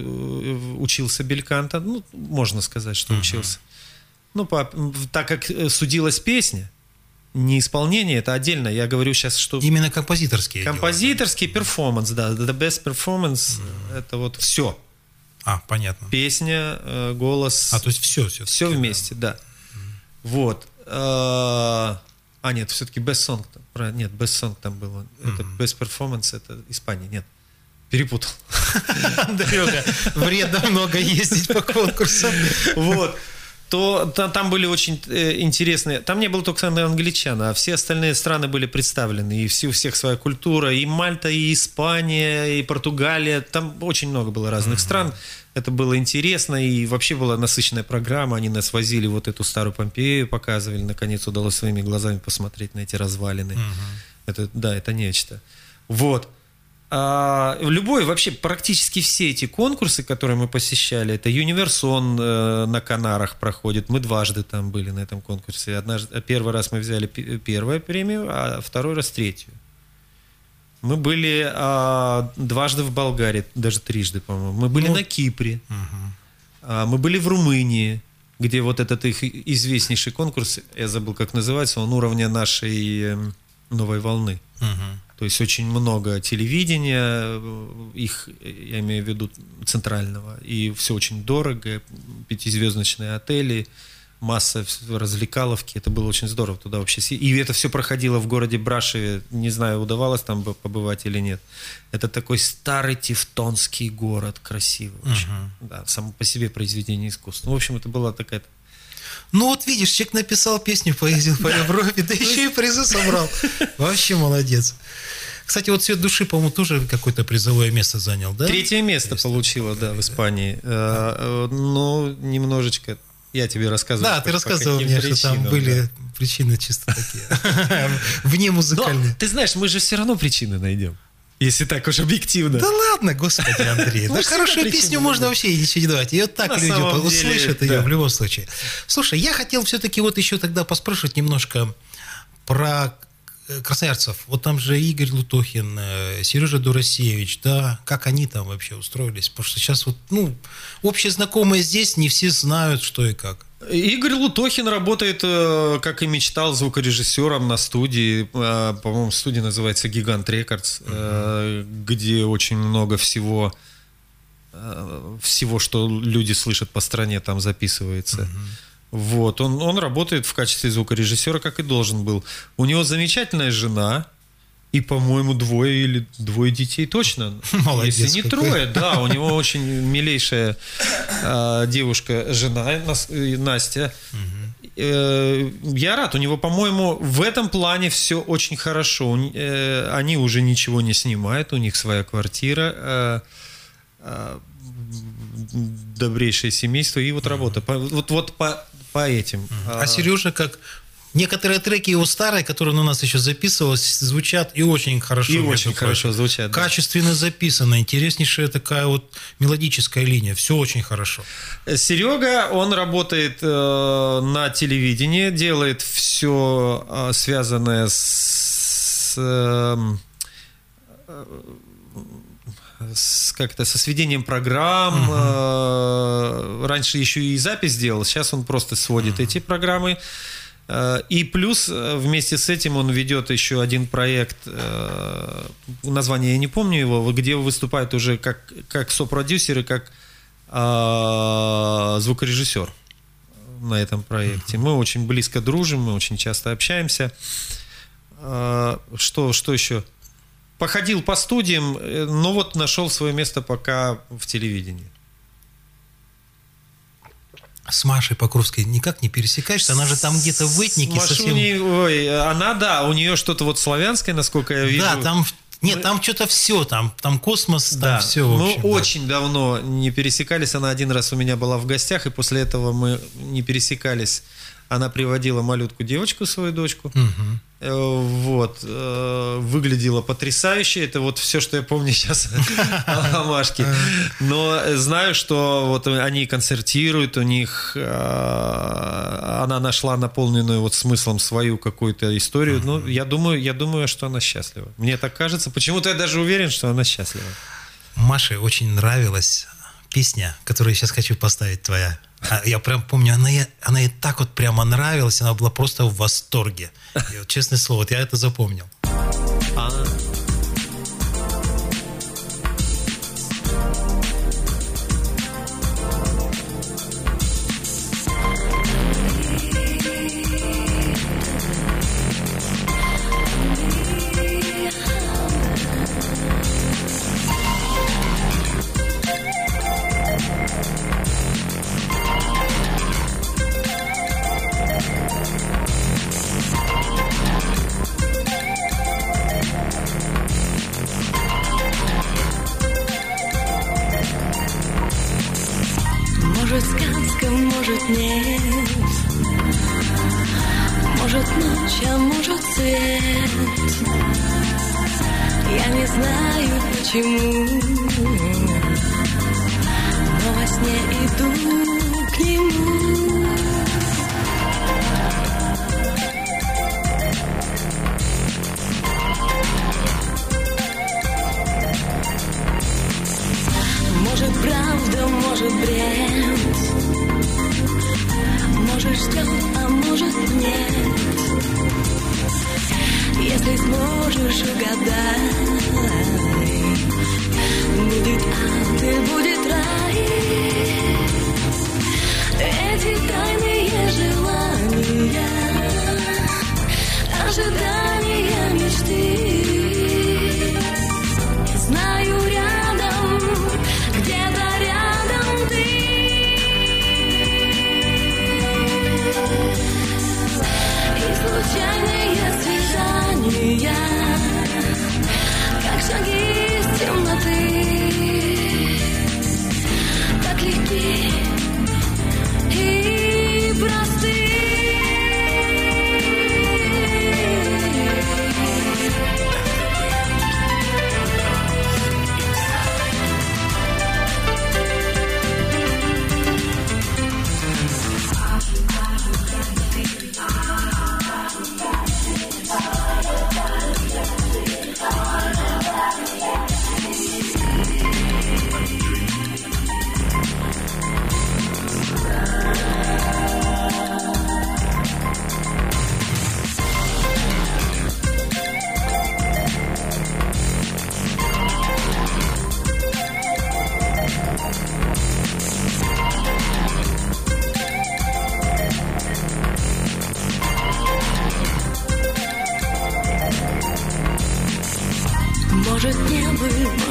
учился бельканто, ну, можно сказать, что uh-huh. учился. Ну, по, так как судилась песня, не исполнение, это отдельно. Я говорю сейчас, что... Именно композиторский. Композиторский перформанс, да. The best performance, uh-huh. это вот все. А, понятно. Песня, голос. А, то есть все. Все, все вместе, да. да. Uh-huh. Вот. А, нет, все-таки best song. Нет, best song там было. Uh-huh. Это best performance, это Испания, нет. Перепутал. Андрюха, вредно много ездить по конкурсам. Вот. То, то там были очень э, интересные. Там не было только англичан, а все остальные страны были представлены. И все, у всех своя культура. И Мальта, и Испания, и Португалия. Там очень много было разных mm-hmm. стран. Это было интересно. И вообще была насыщенная программа. Они нас возили вот эту старую Помпею, показывали. Наконец удалось своими глазами посмотреть на эти развалины. Mm-hmm. Это, да, это нечто. Вот. А, любой, вообще практически все эти конкурсы, которые мы посещали, это Юниверсон э, на Канарах проходит, мы дважды там были на этом конкурсе. Однажды, первый раз мы взяли первую премию, а второй раз третью. Мы были а, дважды в Болгарии, даже трижды, по-моему. Мы были ну, на Кипре, угу. а, мы были в Румынии, где вот этот их известнейший конкурс, я забыл, как называется, он уровня нашей новой волны. Угу. То есть очень много телевидения, их, я имею в виду, центрального, и все очень дорого, пятизвездочные отели, масса развлекаловки, это было очень здорово туда вообще. И это все проходило в городе Брашеве, не знаю, удавалось там побывать или нет. Это такой старый тевтонский город, красивый очень. Uh-huh. Да, само по себе произведение искусства. В общем, это была такая... Ну вот видишь, человек написал песню, поездил по Европе, да еще и призы собрал. Вообще молодец. Кстати, вот «Цвет души», по-моему, тоже какое-то призовое место занял, да? Третье место получила, да, в Испании. Да. Но немножечко... Я тебе рассказывал. Да, ты рассказывал мне, причинам, что там были да. причины чисто такие. Вне музыкальные. Ты знаешь, мы же все равно причины найдем. Если так уж объективно. Да ладно, господи, Андрей. Да хорошую песню можно вообще ничего не давать. Ее так люди услышат ее в любом случае. Слушай, я хотел все-таки вот еще тогда поспрашивать немножко про красноярцев. Вот там же Игорь Лутохин, Сережа Дурасевич, да, как они там вообще устроились? Потому что сейчас вот, ну, общие знакомые здесь, не все знают, что и как. Игорь Лутохин работает, как и мечтал, звукорежиссером на студии. По-моему, студия называется «Гигант Рекордс», uh-huh. где очень много всего, всего, что люди слышат по стране, там записывается. Uh-huh. Вот, он, он работает в качестве звукорежиссера, как и должен был. У него замечательная жена и, по-моему, двое или двое детей точно. Молодец. Если не какой. трое, да, у него очень милейшая э, девушка, жена Настя. Угу. Э, я рад, у него, по-моему, в этом плане все очень хорошо. Э, они уже ничего не снимают, у них своя квартира. Э, э, добрейшее семейство и вот работа. По, вот, вот по по этим. А Сережа, как некоторые треки его старые, которые у нас еще записывалось, звучат и очень хорошо. И очень хорошо прочим. звучат. Да. Качественно записано, интереснейшая такая вот мелодическая линия, все очень хорошо. Серега, он работает э, на телевидении, делает все э, связанное с... Э, С, как-то со сведением программ. Uh-huh. Раньше еще и запись делал, сейчас он просто сводит uh-huh. эти программы. И плюс вместе с этим он ведет еще один проект, название я не помню его, где выступает уже как, как сопродюсер и как а, звукорежиссер на этом проекте. Uh-huh. Мы очень близко дружим, мы очень часто общаемся. Что, что еще? Походил по студиям, но вот нашел свое место пока в телевидении. С Машей Покровской никак не пересекаешься? Она же там где-то в этнике совсем... Ой, она, да, у нее что-то вот славянское, насколько я вижу. Да, там... Нет, там что-то все, там, там космос, да. там все. В общем, мы да. очень давно не пересекались. Она один раз у меня была в гостях, и после этого мы не пересекались. Она приводила малютку девочку, свою дочку. Угу. Вот. Выглядела потрясающе. Это вот все, что я помню сейчас о Машке. Но знаю, что вот они концертируют, у них она нашла наполненную вот смыслом свою какую-то историю. Ну, я думаю, я думаю, что она счастлива. Мне так кажется. Почему-то я даже уверен, что она счастлива. Маше очень нравилась песня, которую я сейчас хочу поставить, твоя. Я прям помню, она ей, она ей так вот прямо нравилась, она была просто в восторге. И вот, честное слово, вот я это запомнил. А. Может, сказка, может, нет. Может, ночь, а может, свет. Я не знаю, почему, но во сне иду к нему. Может, правда, может, бред. Может, ждет, а может, нет. Если сможешь угадай, будет ад и будет рай.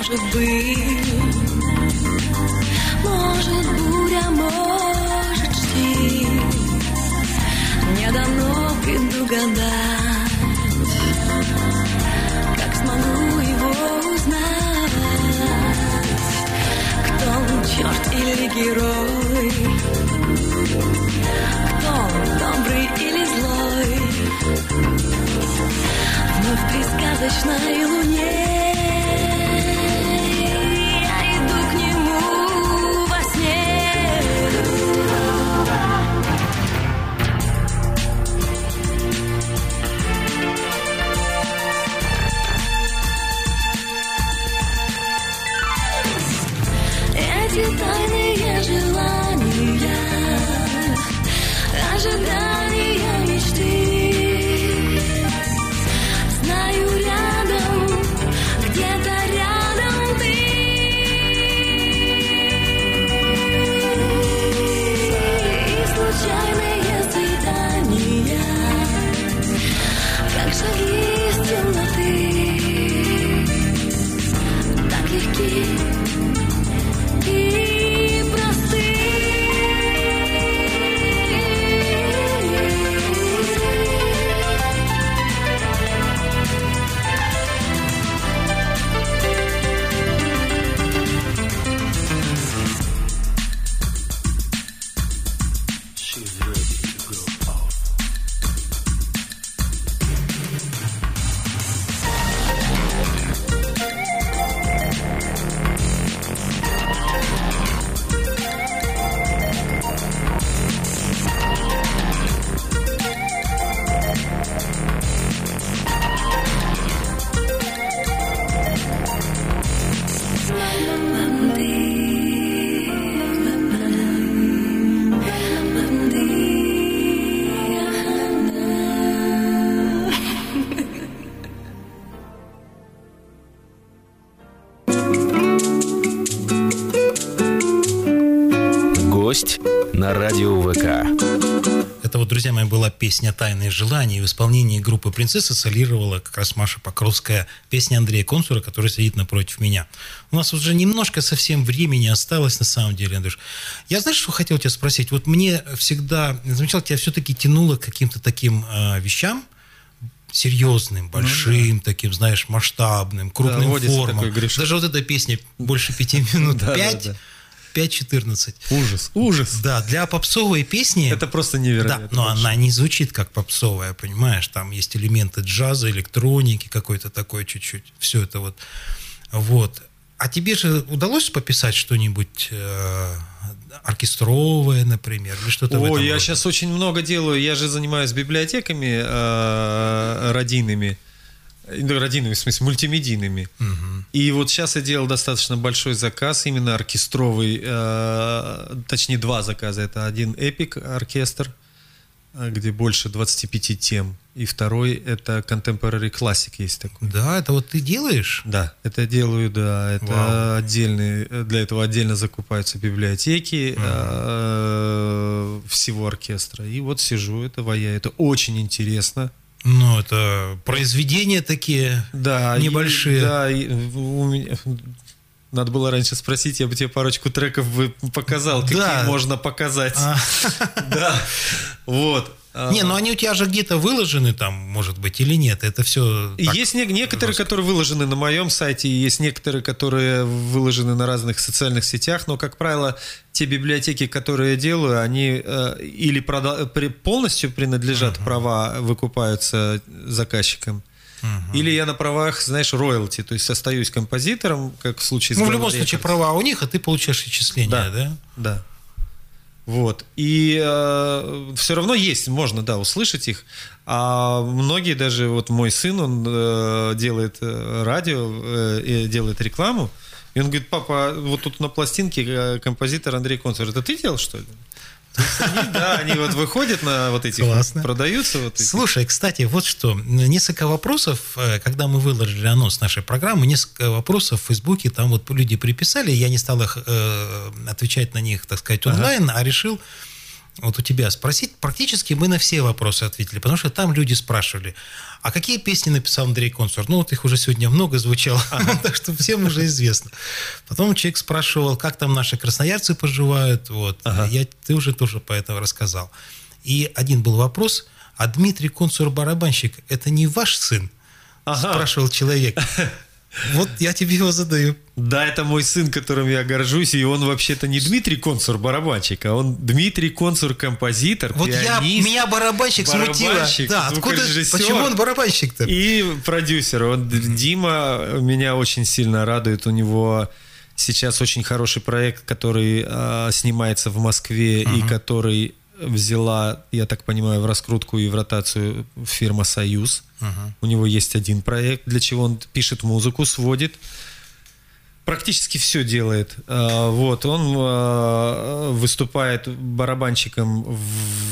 может быть, может буря, может штиль, не дано предугадать, как смогу его узнать, кто он, черт или герой, кто он, добрый или злой, вновь при сказочной луне. Тайные желания, ожидания мечты. Знаю, рядом, где-то рядом ты. И случайные свидания, как шаги из темноты, так легки. Гость на радио ВК. Это вот, друзья мои, была песня «Тайные желания». И в исполнении группы «Принцесса» солировала как раз Маша Покровская, песня Андрея Консура, который сидит напротив меня. У нас уже немножко совсем времени осталось, на самом деле, Андрюш. Я, знаешь, что хотел тебя спросить? Вот мне всегда, замечал, тебя все-таки тянуло к каким-то таким э, вещам, серьезным, большим, ну, да. таким, знаешь, масштабным, крупным да, формам. Даже вот эта песня больше пяти минут, пять... пять четырнадцать. Ужас, ужас. Да, для попсовой песни... Это просто невероятно. Да, но больше. Она не звучит как попсовая, понимаешь? Там есть элементы джаза, электроники, какой-то такой чуть-чуть. Все это вот. Вот. А тебе же удалось пописать что-нибудь э, оркестровое, например, или что-то О, в этом я роде? сейчас очень много делаю. Я же занимаюсь библиотеками э, родийными. Родийными, в смысле, мультимедийными. Угу. И вот сейчас я делал достаточно большой заказ, именно оркестровый, э, точнее, два заказа. Это один эпик оркестр, где больше двадцати пяти тем. И второй это Contemporary Classic есть такой. Да, это вот ты делаешь? Да, это делаю, да. Это отдельные, для этого отдельно закупаются библиотеки угу. э, всего оркестра. И вот сижу, это ваяю. Это очень интересно. Ну, это произведения такие да, небольшие. И, да, и у меня... Надо было раньше спросить, я бы тебе парочку треков бы показал, какие да. можно показать. А. Да, вот. Не, ну они у тебя же где-то выложены там, может быть, или нет? Это все. Есть не, некоторые, жестко. которые выложены на моем сайте, есть некоторые, которые выложены на разных социальных сетях, но, как правило, те библиотеки, которые я делаю, они э, или прода- при, полностью принадлежат, uh-huh. права выкупаются заказчиком, uh-huh. или я на правах, знаешь, роялти, то есть остаюсь композитором, как в случае с Ну, в любом случае, права у них, а ты получаешь отчисления, да? Да, да. Вот. И э, все равно есть, можно, да, услышать их. А многие, даже вот мой сын, он э, делает радио, э, делает рекламу. И он говорит: папа, вот тут на пластинке композитор Андрей Консур. Это ты делал, что ли? То есть они, да, они вот выходят на вот этих, Классно. Продаются. Вот эти. Слушай, кстати, вот что, несколько вопросов, когда мы выложили анонс нашей программы, несколько вопросов в Фейсбуке, там вот люди приписали, я не стал их э, отвечать на них, так сказать, онлайн, ага. а решил вот у тебя спросить, практически мы на все вопросы ответили, потому что там люди спрашивали, а какие песни написал Андрей Консур? Ну, вот их уже сегодня много звучало, ага. так что всем уже известно. Потом человек спрашивал, как там наши красноярцы поживают, вот. Ага. Я, ты уже тоже по этому рассказал. И один был вопрос, а Дмитрий Консур барабанщик, это не ваш сын? Ага. Спрашивал человек. Вот я тебе его задаю. Да, это мой сын, которым я горжусь, и он вообще-то не Дмитрий Консур барабанщик, а он Дмитрий Консур композитор, вот пианист. Я, меня барабанщик, барабанщик смутило. Да, откуда, почему он барабанщик-то? И продюсер. Он, Дима меня очень сильно радует, у него сейчас очень хороший проект, который а, снимается в Москве uh-huh. и который взяла, я так понимаю, в раскрутку и в ротацию фирма «Союз». Uh-huh. У него есть один проект, для чего он пишет музыку, сводит. Практически все делает. Вот, он выступает барабанщиком в,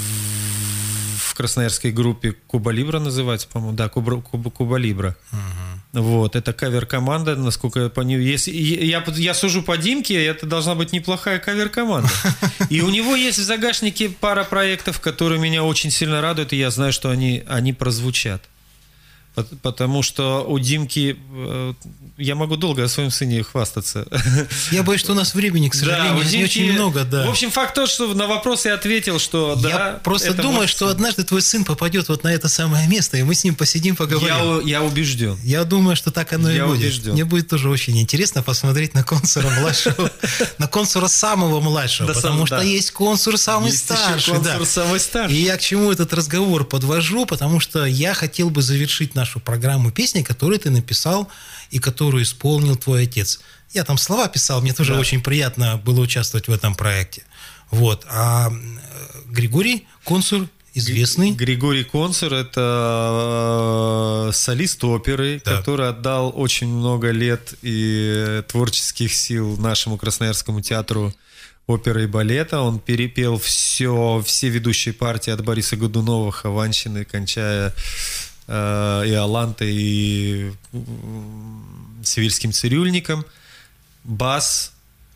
в красноярской группе «Куба Либра» называется, по-моему. Да, «Куба, Куба, Куба Либра». Uh-huh. Вот, это кавер-команда, насколько я понимаю. Если, я, я сужу по Димке, это должна быть неплохая кавер-команда. И у него есть в загашнике пара проектов, которые меня очень сильно радуют, и я знаю, что они, они прозвучат. Потому что у Димки... Я могу долго о своем сыне хвастаться. Я боюсь, что у нас времени, к сожалению, да, не очень много. Да. В общем, факт тот, что на вопрос я ответил, что я да... просто думаю, что однажды твой сын попадет вот на это самое место, и мы с ним посидим, поговорим. Я, я убежден. Я думаю, что так оно я и будет. Убежден. Мне будет тоже очень интересно посмотреть на Консура младшего, на Консура самого младшего, потому что есть Консур самый старший. Консур самый старший. И я к чему этот разговор подвожу, потому что я хотел бы завершить нашу программу песни, которую ты написал и которую исполнил твой отец. Я там слова писал, мне тоже да. очень приятно было участвовать в этом проекте. Вот. А Григорий Консур, известный... Григорий Консур – это солист оперы, да. который отдал очень много лет и творческих сил нашему Красноярскому театру оперы и балета. Он перепел все, все ведущие партии от Бориса Годунова, Хованщины, кончая и Иолантой, и Сивильским цирюльником, бас,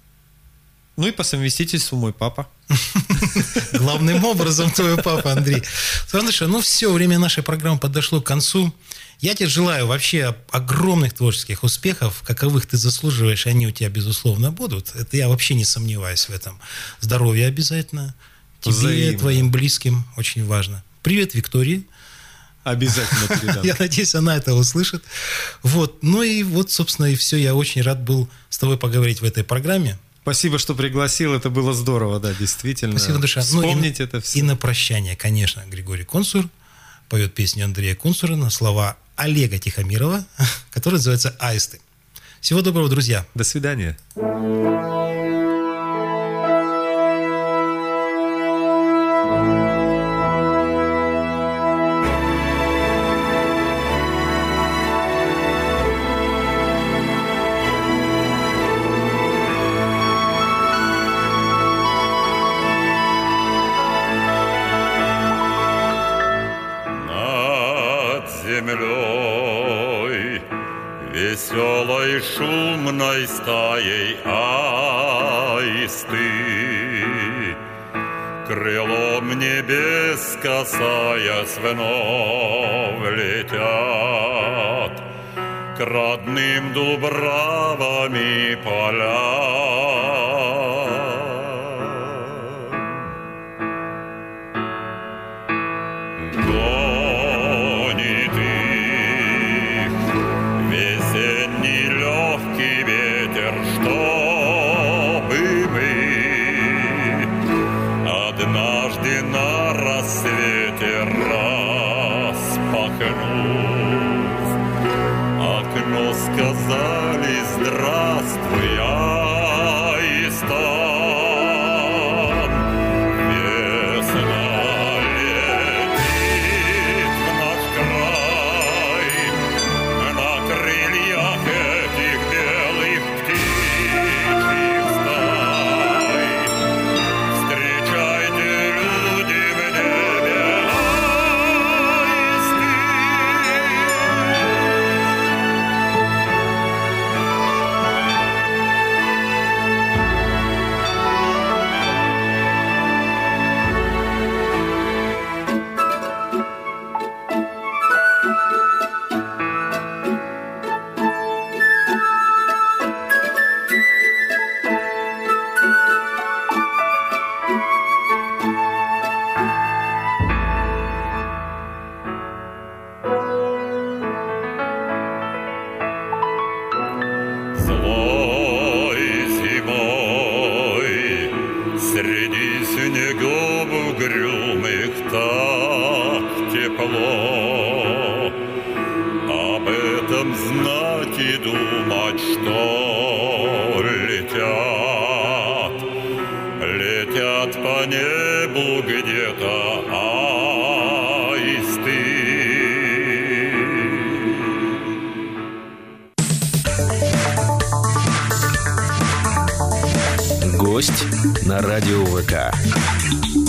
ну и по совместительству мой папа. Главным образом твой папа, Андрей. Слушай, ну все, время нашей программы подошло к концу. Я тебе желаю вообще огромных творческих успехов, каковых ты заслуживаешь, они у тебя, безусловно, будут. Это я вообще не сомневаюсь в этом. Здоровья обязательно. Тебе, взаимно. Твоим близким, очень важно. Привет, Виктории. Обязательно передам. Я надеюсь, она это услышит. Вот. Ну и вот, собственно, и все. Я очень рад был с тобой поговорить в этой программе. Спасибо, что пригласил. Это было здорово, да, действительно. Спасибо, душа. Вспомнить ну, и, это все. И на прощание, конечно, Григорий Консур поет песню Андрея Консура на слова Олега Тихомирова, которая называется «Аисты». Всего доброго, друзья. До свидания. Веселой шумной стаей аисты, крылом небес касаясь вновь летят к родным дубравам и полям. Сказали здравствуй, Аистан. Весна летит в наш край на крыльях этих белых птичьих стай. Встречайте, люди, в небе аисты. берегов угрюмых так тепло. Об этом знать и думать, что летят, летят по небу где-то аисты. Гость на радио ВК.